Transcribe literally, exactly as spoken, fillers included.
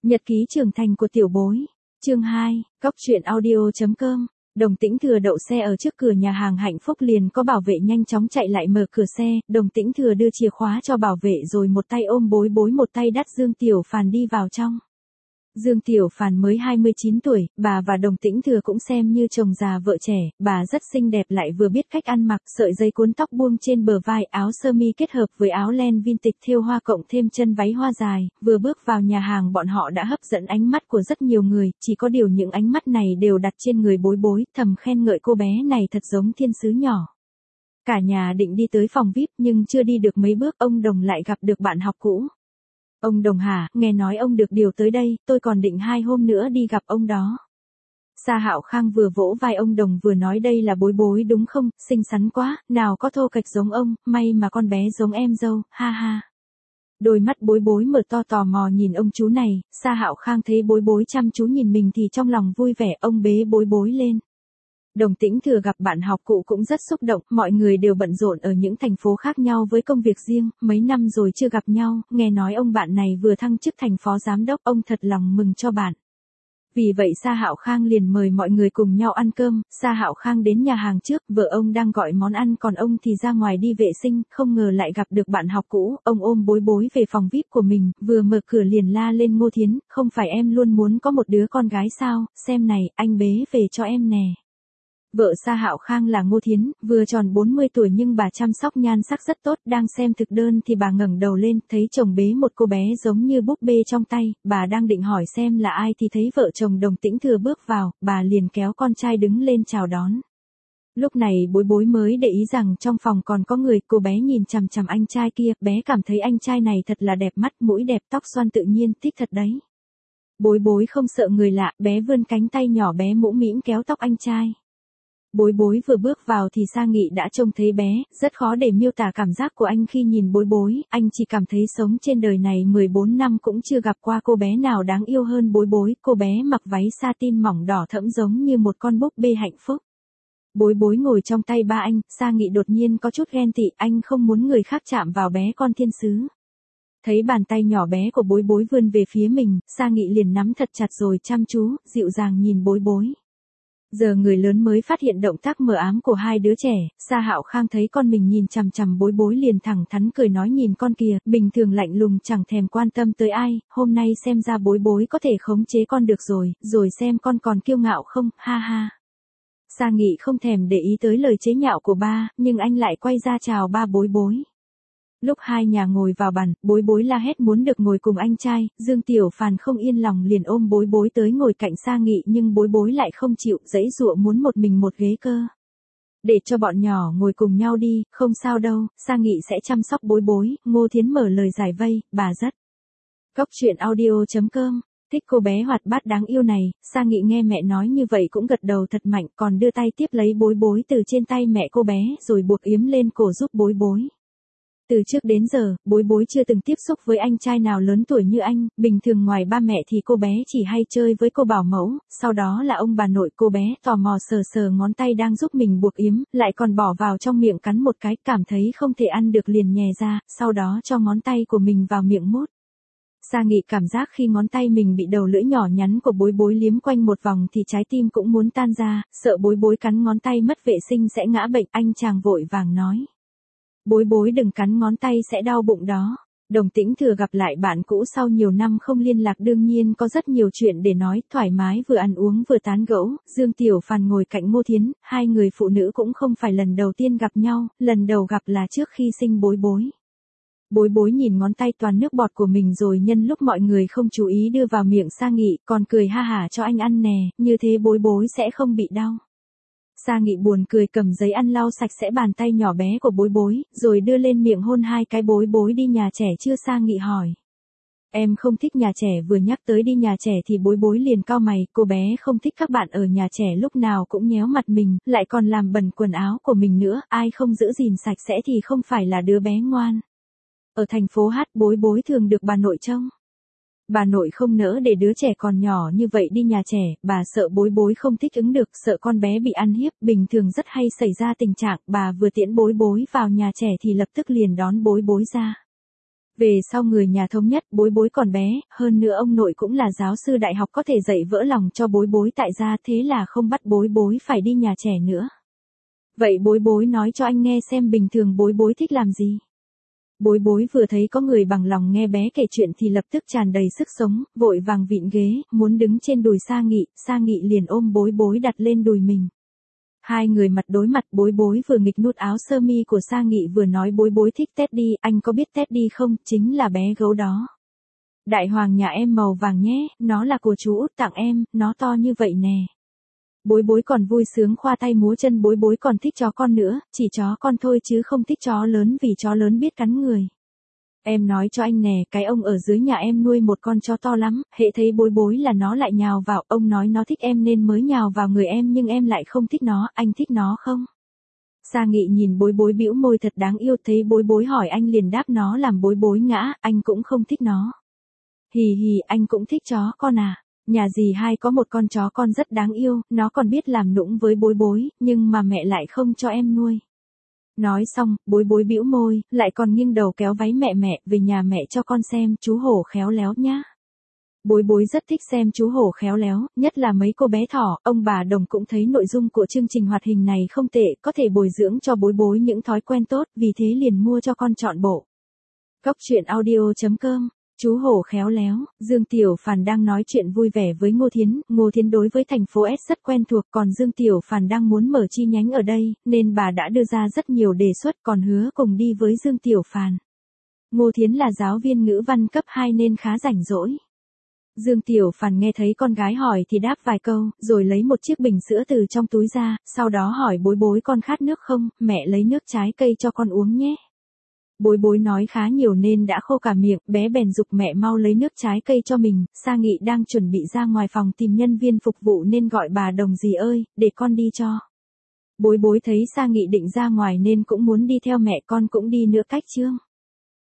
Nhật ký trưởng thành của tiểu bối. Chương hai, Cóc truyện audio chấm com. Đồng Tĩnh Thừa đậu xe ở trước cửa nhà hàng Hạnh Phúc liền có bảo vệ nhanh chóng chạy lại mở cửa xe, Đồng Tĩnh Thừa đưa chìa khóa cho bảo vệ rồi một tay ôm Bối Bối một tay dắt Dương Tiểu Phàn đi vào trong. Dương Tiểu Phàn mới hai mươi chín tuổi, bà và Đồng Tĩnh Thừa cũng xem như chồng già vợ trẻ, bà rất xinh đẹp lại vừa biết cách ăn mặc, sợi dây cuốn tóc buông trên bờ vai, áo sơ mi kết hợp với áo len vintage thêu hoa cộng thêm chân váy hoa dài, vừa bước vào nhà hàng bọn họ đã hấp dẫn ánh mắt của rất nhiều người, chỉ có điều những ánh mắt này đều đặt trên người Bối Bối, thầm khen ngợi cô bé này thật giống thiên sứ nhỏ. Cả nhà định đi tới phòng vi ai pi nhưng chưa đi được mấy bước ông Đồng lại gặp được bạn học cũ. Ông Đồng hả, nghe nói ông được điều tới đây, tôi còn định hai hôm nữa đi gặp ông đó. Sa Hạo Khang vừa vỗ vai ông Đồng vừa nói đây là Bối Bối đúng không, xinh xắn quá, nào có thô kệch giống ông, may mà con bé giống em dâu, ha ha. Đôi mắt Bối Bối mở to tò mò nhìn ông chú này, Sa Hạo Khang thấy Bối Bối chăm chú nhìn mình thì trong lòng vui vẻ, ông bế Bối Bối lên. Đồng Tĩnh Thừa gặp bạn học cũ cũng rất xúc động, mọi người đều bận rộn ở những thành phố khác nhau với công việc riêng, mấy năm rồi chưa gặp nhau, nghe nói ông bạn này vừa thăng chức thành phó giám đốc, ông thật lòng mừng cho bạn. Vì vậy Sa Hạo Khang liền mời mọi người cùng nhau ăn cơm, Sa Hạo Khang đến nhà hàng trước, vợ ông đang gọi món ăn còn ông thì ra ngoài đi vệ sinh, không ngờ lại gặp được bạn học cũ, ông ôm Bối Bối về phòng vi ai pi của mình, vừa mở cửa liền la lên Ngô Thiến, không phải em luôn muốn có một đứa con gái sao, xem này, anh bế về cho em nè. Vợ Sa Hạo Khang là Ngô Thiến, vừa tròn bốn mươi tuổi nhưng bà chăm sóc nhan sắc rất tốt, đang xem thực đơn thì bà ngẩng đầu lên, thấy chồng bế một cô bé giống như búp bê trong tay, bà đang định hỏi xem là ai thì thấy vợ chồng Đồng Tĩnh Thừa bước vào, bà liền kéo con trai đứng lên chào đón. Lúc này Bối Bối mới để ý rằng trong phòng còn có người, cô bé nhìn chằm chằm anh trai kia, bé cảm thấy anh trai này thật là đẹp mắt, mũi đẹp, tóc xoăn tự nhiên, thích thật đấy. Bối Bối không sợ người lạ, bé vươn cánh tay nhỏ bé mũm mĩm kéo tóc anh trai. Bối Bối vừa bước vào thì Sa Nghị đã trông thấy bé, rất khó để miêu tả cảm giác của anh khi nhìn Bối Bối, anh chỉ cảm thấy sống trên đời này mười bốn năm cũng chưa gặp qua cô bé nào đáng yêu hơn Bối Bối, cô bé mặc váy satin mỏng đỏ thẫm giống như một con búp bê hạnh phúc. Bối Bối ngồi trong tay ba anh, Sa Nghị đột nhiên có chút ghen tị, anh không muốn người khác chạm vào bé con thiên sứ. Thấy bàn tay nhỏ bé của Bối Bối vươn về phía mình, Sa Nghị liền nắm thật chặt rồi chăm chú, dịu dàng nhìn Bối Bối. Giờ người lớn mới phát hiện động tác mờ ám của hai đứa trẻ, Sa Hạo Khang thấy con mình nhìn chằm chằm Bối Bối liền thẳng thắn cười nói nhìn con kìa, bình thường lạnh lùng chẳng thèm quan tâm tới ai, hôm nay xem ra Bối Bối có thể khống chế con được rồi, rồi xem con còn kiêu ngạo không, ha ha. Sa Nghị không thèm để ý tới lời chế nhạo của ba, nhưng anh lại quay ra chào ba Bối Bối. Lúc hai nhà ngồi vào bàn, Bối Bối la hét muốn được ngồi cùng anh trai, Dương Tiểu Phàn không yên lòng liền ôm Bối Bối tới ngồi cạnh Sa Nghị nhưng Bối Bối lại không chịu, giãy giụa muốn một mình một ghế cơ. Để cho bọn nhỏ ngồi cùng nhau đi, không sao đâu, Sa Nghị sẽ chăm sóc Bối Bối, Ngô Thiến mở lời giải vây, bà rất. Cóc truyện audio chấm com, thích cô bé hoạt bát đáng yêu này, Sa Nghị nghe mẹ nói như vậy cũng gật đầu thật mạnh còn đưa tay tiếp lấy Bối Bối từ trên tay mẹ cô bé rồi buộc yếm lên cổ giúp Bối Bối. Từ trước đến giờ, Bối Bối chưa từng tiếp xúc với anh trai nào lớn tuổi như anh, bình thường ngoài ba mẹ thì cô bé chỉ hay chơi với cô bảo mẫu, sau đó là ông bà nội cô bé tò mò sờ sờ ngón tay đang giúp mình buộc yếm, lại còn bỏ vào trong miệng cắn một cái, cảm thấy không thể ăn được liền nhè ra, sau đó cho ngón tay của mình vào miệng mút. Sa Nghị cảm giác khi ngón tay mình bị đầu lưỡi nhỏ nhắn của Bối Bối liếm quanh một vòng thì trái tim cũng muốn tan ra, sợ Bối Bối cắn ngón tay mất vệ sinh sẽ ngã bệnh, anh chàng vội vàng nói. Bối Bối đừng cắn ngón tay sẽ đau bụng đó. Đồng Tĩnh Thừa gặp lại bạn cũ sau nhiều năm không liên lạc đương nhiên có rất nhiều chuyện để nói, thoải mái vừa ăn uống vừa tán gẫu, Dương Tiểu Phàn ngồi cạnh Ngô Thiến, hai người phụ nữ cũng không phải lần đầu tiên gặp nhau, lần đầu gặp là trước khi sinh Bối Bối. Bối Bối nhìn ngón tay toàn nước bọt của mình rồi nhân lúc mọi người không chú ý đưa vào miệng Sa Nghị, còn cười ha hả cho anh ăn nè, như thế Bối Bối sẽ không bị đau. Sa Nghị buồn cười cầm giấy ăn lau sạch sẽ bàn tay nhỏ bé của Bối Bối, rồi đưa lên miệng hôn hai cái. Bối Bối đi nhà trẻ chưa? Sa Nghị hỏi. Em không thích nhà trẻ, vừa nhắc tới đi nhà trẻ thì Bối Bối liền cau mày, cô bé không thích các bạn ở nhà trẻ lúc nào cũng nhéo mặt mình, lại còn làm bẩn quần áo của mình nữa, ai không giữ gìn sạch sẽ thì không phải là đứa bé ngoan. Ở thành phố Hát, Bối Bối thường được bà nội trông. Bà nội không nỡ để đứa trẻ còn nhỏ như vậy đi nhà trẻ, bà sợ Bối Bối không thích ứng được, sợ con bé bị ăn hiếp, bình thường rất hay xảy ra tình trạng, bà vừa tiễn Bối Bối vào nhà trẻ thì lập tức liền đón Bối Bối ra. Về sau người nhà thống nhất, Bối Bối còn bé, hơn nữa ông nội cũng là giáo sư đại học có thể dạy vỡ lòng cho Bối Bối tại gia, thế là không bắt Bối Bối phải đi nhà trẻ nữa. Vậy Bối Bối nói cho anh nghe xem bình thường Bối Bối thích làm gì. Bối Bối vừa thấy có người bằng lòng nghe bé kể chuyện thì lập tức tràn đầy sức sống, vội vàng vịn ghế, muốn đứng trên đùi Sa Nghị, Sa Nghị liền ôm Bối Bối đặt lên đùi mình. Hai người mặt đối mặt, Bối Bối vừa nghịch nút áo sơ mi của Sa Nghị vừa nói Bối Bối thích Teddy, anh có biết Teddy không, chính là bé gấu đó. Đại hoàng nhà em màu vàng nhé, nó là của chú Út tặng em, nó to như vậy nè. Bối Bối còn vui sướng khoa tay múa chân, Bối Bối còn thích chó con nữa, chỉ chó con thôi chứ không thích chó lớn vì chó lớn biết cắn người. Em nói cho anh nè, cái ông ở dưới nhà em nuôi một con chó to lắm, hễ thấy Bối Bối là nó lại nhào vào, ông nói nó thích em nên mới nhào vào người em nhưng em lại không thích nó, anh thích nó không? Sa Nghị nhìn Bối Bối bĩu môi thật đáng yêu, thấy Bối Bối hỏi anh liền đáp nó làm Bối Bối ngã, anh cũng không thích nó. Hì hì, anh cũng thích chó con à? Nhà dì hai có một con chó con rất đáng yêu, nó còn biết làm nũng với Bối Bối, nhưng mà mẹ lại không cho em nuôi. Nói xong, Bối Bối bĩu môi, lại còn nghiêng đầu kéo váy mẹ mẹ, về nhà mẹ cho con xem, chú hổ khéo léo nhá. Bối Bối rất thích xem chú hổ khéo léo, nhất là mấy cô bé thỏ, ông bà Đồng cũng thấy nội dung của chương trình hoạt hình này không tệ, có thể bồi dưỡng cho Bối Bối những thói quen tốt, vì thế liền mua cho con trọn bộ. Cóc truyện audio chấm com. Chú hổ khéo léo, Dương Tiểu Phàn đang nói chuyện vui vẻ với Ngô Thiến, Ngô Thiến đối với thành phố S rất quen thuộc, còn Dương Tiểu Phàn đang muốn mở chi nhánh ở đây, nên bà đã đưa ra rất nhiều đề xuất còn hứa cùng đi với Dương Tiểu Phàn. Ngô Thiến là giáo viên ngữ văn cấp hai nên khá rảnh rỗi. Dương Tiểu Phàn nghe thấy con gái hỏi thì đáp vài câu, rồi lấy một chiếc bình sữa từ trong túi ra, sau đó hỏi Bối Bối con khát nước không, mẹ lấy nước trái cây cho con uống nhé. Bối Bối nói khá nhiều nên đã khô cả miệng, bé bèn giục mẹ mau lấy nước trái cây cho mình. Sa Nghị đang chuẩn bị ra ngoài phòng tìm nhân viên phục vụ nên gọi bà Đồng dì ơi, để con đi cho. Bối Bối thấy Sa Nghị định ra ngoài nên cũng muốn đi theo mẹ, con cũng đi nữa cách chương.